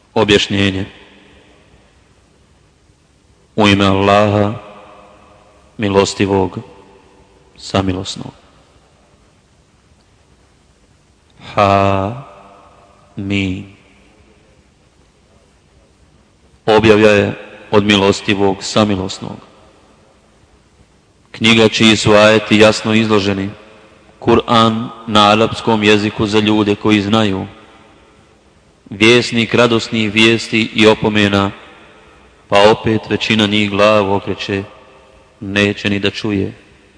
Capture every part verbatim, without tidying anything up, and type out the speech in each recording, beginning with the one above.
Objašnjenje. U ime Allaha, milostivog, samilosnog. Ha, mi. Objavlja je od milostivog, samilosnog. Knjiga čiji su ajeti jasno izloženi, Kur'an na arapskom jeziku za ljude koji znaju, vjesnik radosnih vijesti i opomena, pa opet većina njih glavu okreće, neće ni da čuje.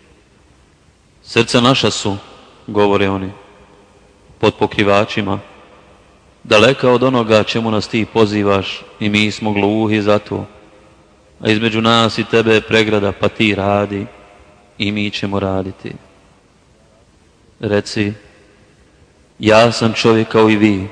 Srca naša su, govore oni, pod pokrivačima, daleka od onoga čemu nas ti pozivaš i mi smo gluhi za to, a između nas i tebe je pregrada, pa ti radi i mi ćemo raditi. Reci, ja sam čovjek kao i vi,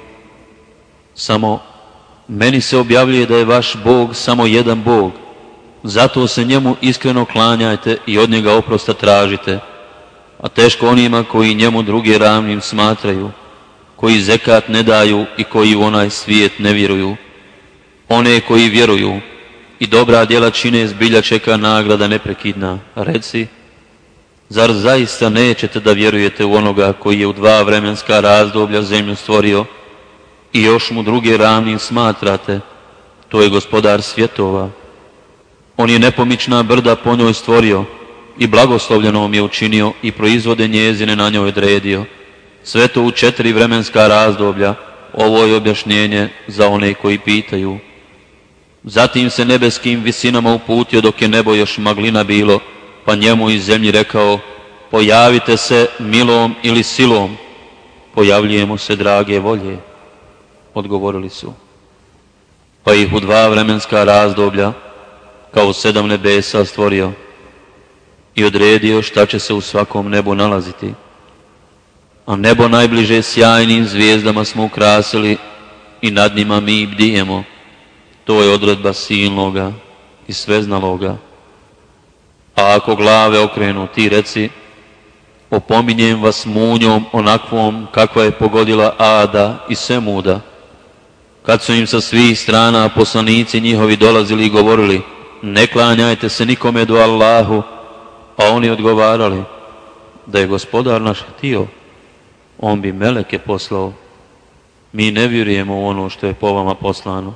samo meni se objavljuje da je vaš Bog samo jedan Bog, zato se njemu iskreno klanjajte i od njega oprosta tražite, a teško onima koji njemu druge ravnim smatraju, koji zekat ne daju i koji u onaj svijet ne vjeruju. One koji vjeruju i dobra djela čine, zbilja čeka nagrada neprekidna. Reci, zar zaista nećete da vjerujete u onoga koji je u dva vremenska razdoblja zemlju stvorio i još mu druge ravnim smatrate? To je gospodar svjetova. On je nepomična brda po njoj stvorio i blagoslovljenom je učinio i proizvode njezine na njoj odredio. Sve to u četiri vremenska razdoblja. Ovo je objašnjenje za one koji pitaju. Zatim se nebeskim visinama uputio dok je nebo još maglina bilo, pa njemu iz zemlji rekao, pojavite se milom ili silom. Pojavljujemo se drage volje. Odgovorili su. Pa ih u dva vremenska razdoblja, kao sedam nebesa, stvorio i odredio šta će se u svakom nebu nalaziti. A nebo najbliže sjajnim zvijezdama smo ukrasili i nad njima mi bdijemo. To je odredba silnoga i sveznaloga. A ako glave okrenu, ti reci, opominjem vas munjom onakvom kakva je pogodila Ada i Semuda, kad su im sa svih strana poslanici njihovi dolazili i govorili, ne klanjajte se nikome do Allahu, a oni odgovarali, da je gospodar naš htio, on bi meleke poslao. Mi ne vjerujemo u ono što je po vama poslano.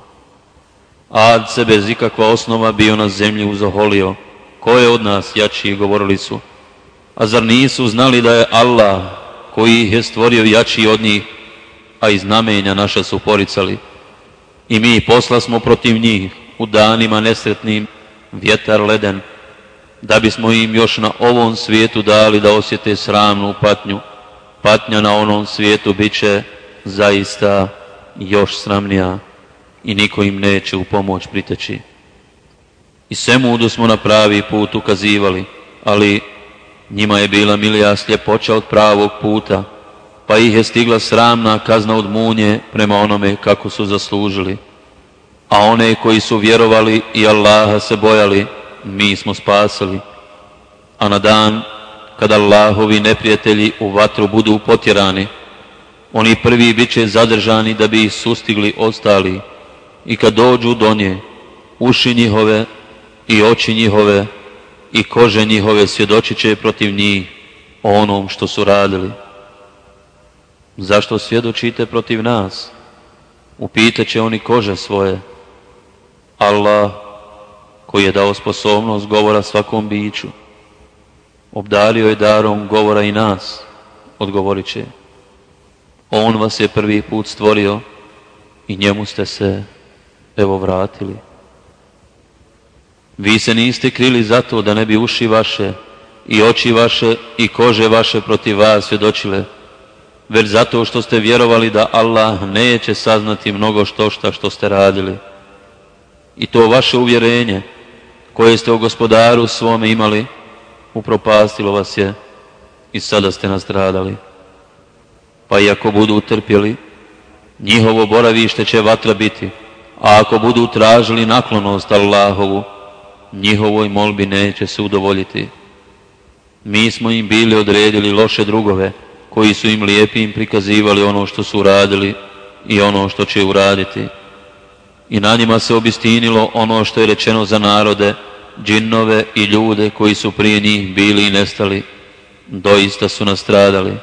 Ad se bez ikakva osnova bio na zemlji uzoholio. Ko je od nas jači, govorili su. A zar nisu znali da je Allah, koji ih je stvorio, jači od njih, a i znamenja naša su poricali. I mi posla smo protiv njih u danima nesretnim vjetar leden, da bismo im još na ovom svijetu dali da osjete sramnu patnju. Patnja na onom svijetu bit će zaista još sramnija i niko im neće u pomoć priteći. I Semudu smo na pravi put ukazivali, ali njima je bila milija sljepoća od pravog puta, pa ih je stigla sramna kazna od munje prema onome kako su zaslužili. A one koji su vjerovali i Allaha se bojali, mi smo spasili. A na dan kada Allahovi neprijatelji u vatru budu potjerani, oni prvi bit će zadržani da bi ih sustigli ostali, i kad dođu do nje, uši njihove i oči njihove i kože njihove svjedočit će protiv njih o onom što su radili. Zašto svjedočite protiv nas? Upitat će oni kože svoje. Allah, koji je dao sposobnost govora svakom biću, obdario je darom govora i nas, odgovorit će. On vas je prvi put stvorio i njemu ste se evo vratili. Vi se niste krili zato da ne bi uši vaše i oči vaše i kože vaše protiv vas svjedočile, već zato što ste vjerovali da Allah neće saznati mnogo što šta što ste radili. I to vaše uvjerenje koje ste o gospodaru svome imali, upropastilo vas je i sada ste nastradali. Pa i ako budu utrpjeli, njihovo boravište će vatra biti, a ako budu tražili naklonost Allahovu, njihovoj molbi neće se udovoljiti. Mi smo im bili odredili loše drugove, koji su im lijepim prikazivali ono što su uradili i ono što će uraditi. i na njima se obistinilo ono što je rečeno za narode, džinnove i ljude koji su prije njih bili i nestali, doista su nastradali.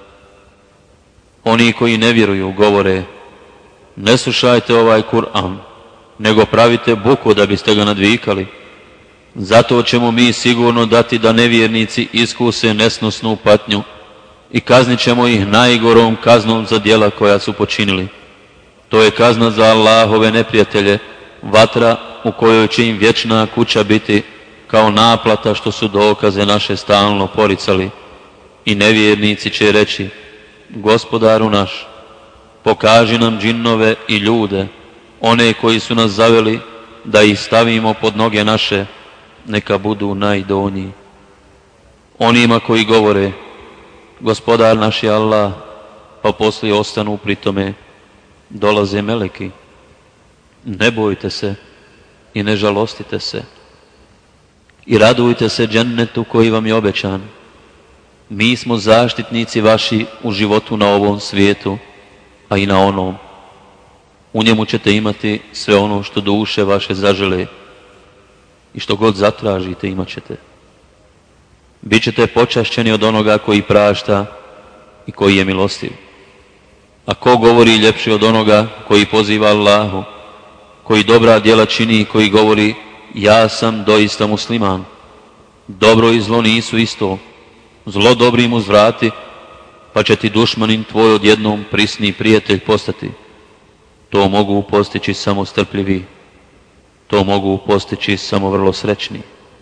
Oni koji ne vjeruju govore: ne slušajte ovaj Kur'an, nego pravite buku da biste ga nadvikali. Zato ćemo mi sigurno dati da nevjernici iskuse nesnosnu patnju i kaznit ćemo ih najgorom kaznom za djela koja su počinili. To je kazna za Allahove neprijatelje, vatra u kojoj će im vječna kuća biti kao naplata što su dokaze naše stalno poricali. I nevjernici će reći: Gospodaru naš, pokaži nam džinnove i ljude, one koji su nas zaveli, da ih stavimo pod noge naše, neka budu najdonji. Onima koji govore: Gospodar naš je Allah, pa poslije ostanu pri tome, dolaze meleki. Ne bojte se i ne žalostite se i radujte se džennetu koji vam je obećan. Mi smo zaštitnici vaši u životu na ovom svijetu, a i na onom. U njemu ćete imati sve ono što duše vaše zažele i što god zatražite imat ćete. Bićete počašćeni od onoga koji prašta i koji je milostiv. A ko govori ljepši od onoga koji poziva Allahu, koji dobra djela čini i koji govori: ja sam doista musliman. Dobro i zlo nisu isto. Zlo dobrim uzvrati, pa će ti dušmanin tvoj odjednom prisni prijatelj postati. To mogu postići samo strpljivi. To mogu postići samo vrlo srećni.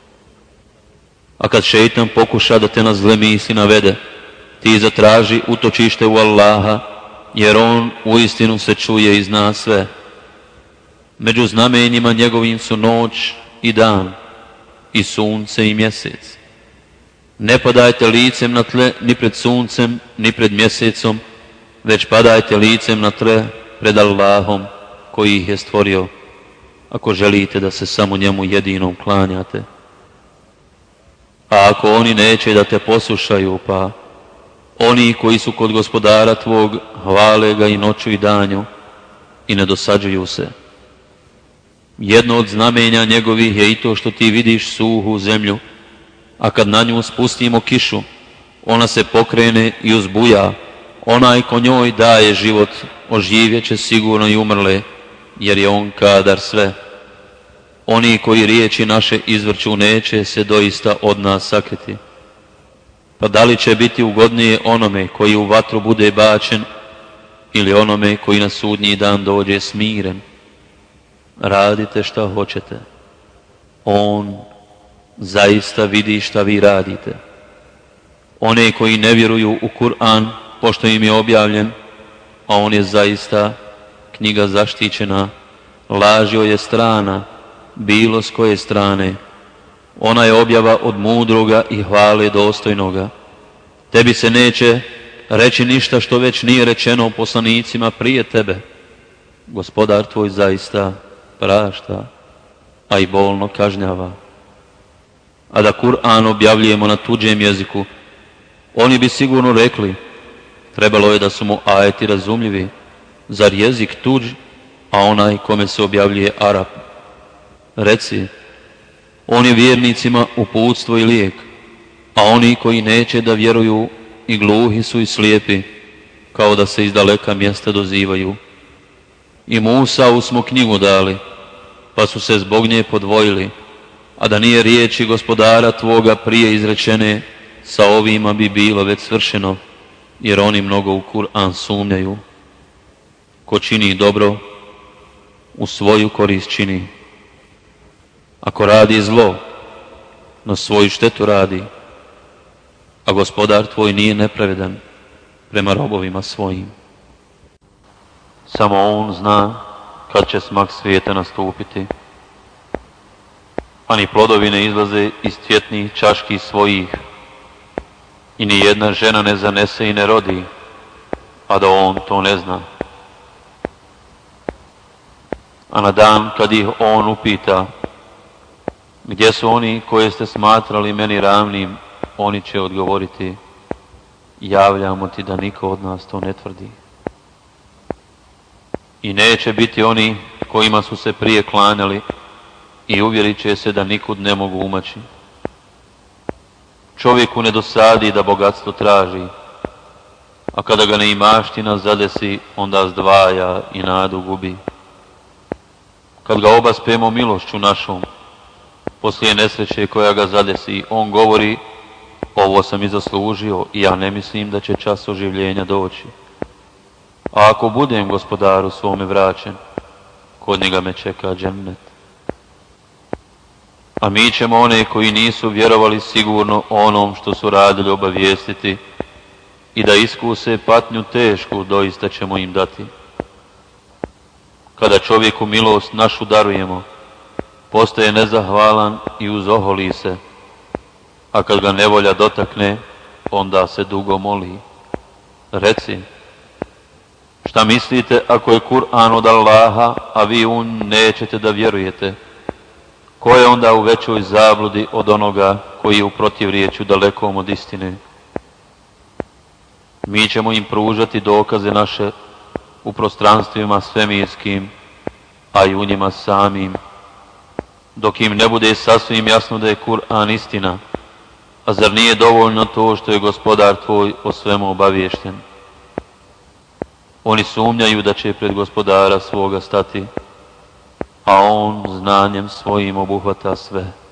A kad šeitan pokuša da te na zle misli navede, ti zatraži utočište u Allaha, jer on uistinu se čuje i zna sve. Među znamenjima njegovim su noć i dan, i sunce i mjesec. Ne padajte licem na tle ni pred suncem, ni pred mjesecom, već padajte licem na tle pred Allahom koji ih je stvorio, ako želite da se samo njemu jedinom klanjate. A ako oni neće da te poslušaju, pa oni koji su kod Gospodara tvog hvale ga i noću i danju i ne dosađuju se. Jedno od znamenja njegovih je i to što ti vidiš suhu zemlju, a kad na nju spustimo kišu, ona se pokrene i uzbuja. Onaj ko njoj daje život, oživjet će sigurno i umrle, jer je on kadar sve. Oni koji riječi naše izvrću neće se doista od nas sakriti. Pa da li će biti ugodnije onome koji u vatru bude bačen ili onome koji na sudnji dan dođe smiren? Radite šta hoćete. On zaista vidi šta vi radite. One koji ne vjeruju u Kur'an, pošto im je objavljen, a on je zaista knjiga zaštićena, lažio je strana, bilo s koje strane. Ona je objava od mudroga i hvale dostojnoga. Tebi se neće reći ništa što već nije rečeno poslanicima prije tebe. Gospodar tvoj zaista prašta, a i bolno kažnjava. A da Kur'an objavljujemo na tuđem jeziku, oni bi sigurno rekli: trebalo je da su mu ajeti razumljivi. Zar jezik tuđ, a onaj kome se objavljuje Arap? Reci: on je vjernicima uputstvo i lijek, a oni koji neće da vjeruju i gluhi su i slijepi, kao da se iz daleka mjesta dozivaju. I Musa smo knjigu dali, pa su se zbog nje podvojili, a da nije riječi Gospodara tvoga prije izrečene, sa ovima bi bilo već svršeno, jer oni mnogo u Kur'an sumnjaju. Ko čini dobro, u svoju korist čini. Ako radi zlo, na svoju štetu radi, a Gospodar tvoj nije nepravedan prema robovima svojim. Samo on zna kad će smak svijeta nastupiti, a ni plodovi ne izlaze iz cvjetnih čaški svojih, i ni jedna žena ne zanese i ne rodi, a da on to ne zna. A na dan kad ih on upita: gdje su oni koje ste smatrali meni ravnim, oni će odgovoriti: javljamo ti da niko od nas to ne tvrdi. I neće biti oni kojima su se prije klanjali i uvjerit će se da nikud ne mogu umaći. Čovjeku ne dosadi da bogatstvo traži, a kada ga neimaština zadesi, onda zdvaja i nadu gubi. Kad ga obaspemo milošću našom, poslije nesreće koja ga zadesi, on govori: ovo sam i zaslužio i ja ne mislim da će čas oživljenja doći. A ako budem Gospodaru svome vraćen, kod njega me čeka džennet. A mi ćemo one koji nisu vjerovali sigurno onom što su radili obavijestiti i da iskuse patnju tešku doista ćemo im dati. Kada čovjeku milost našu darujemo, postaje nezahvalan i uzoholi se, a kad ga nevolja dotakne, onda se dugo moli. Reci, šta mislite ako je Kur'an od Allaha, a vi u nj nećete da vjerujete? Ko je onda u većoj zabludi od onoga koji je u protivriječju dalekom od istine? Mi ćemo im pružati dokaze naše u prostranstvima svemirskim, a i u njima samim, dok im ne bude sasvim jasno da je Kur'an istina. A zar nije dovoljno to što je Gospodar tvoj o svemu obaviješten? Oni sumnjaju da će pred Gospodara svoga stati, a on znanjem svojim obuhvata sve.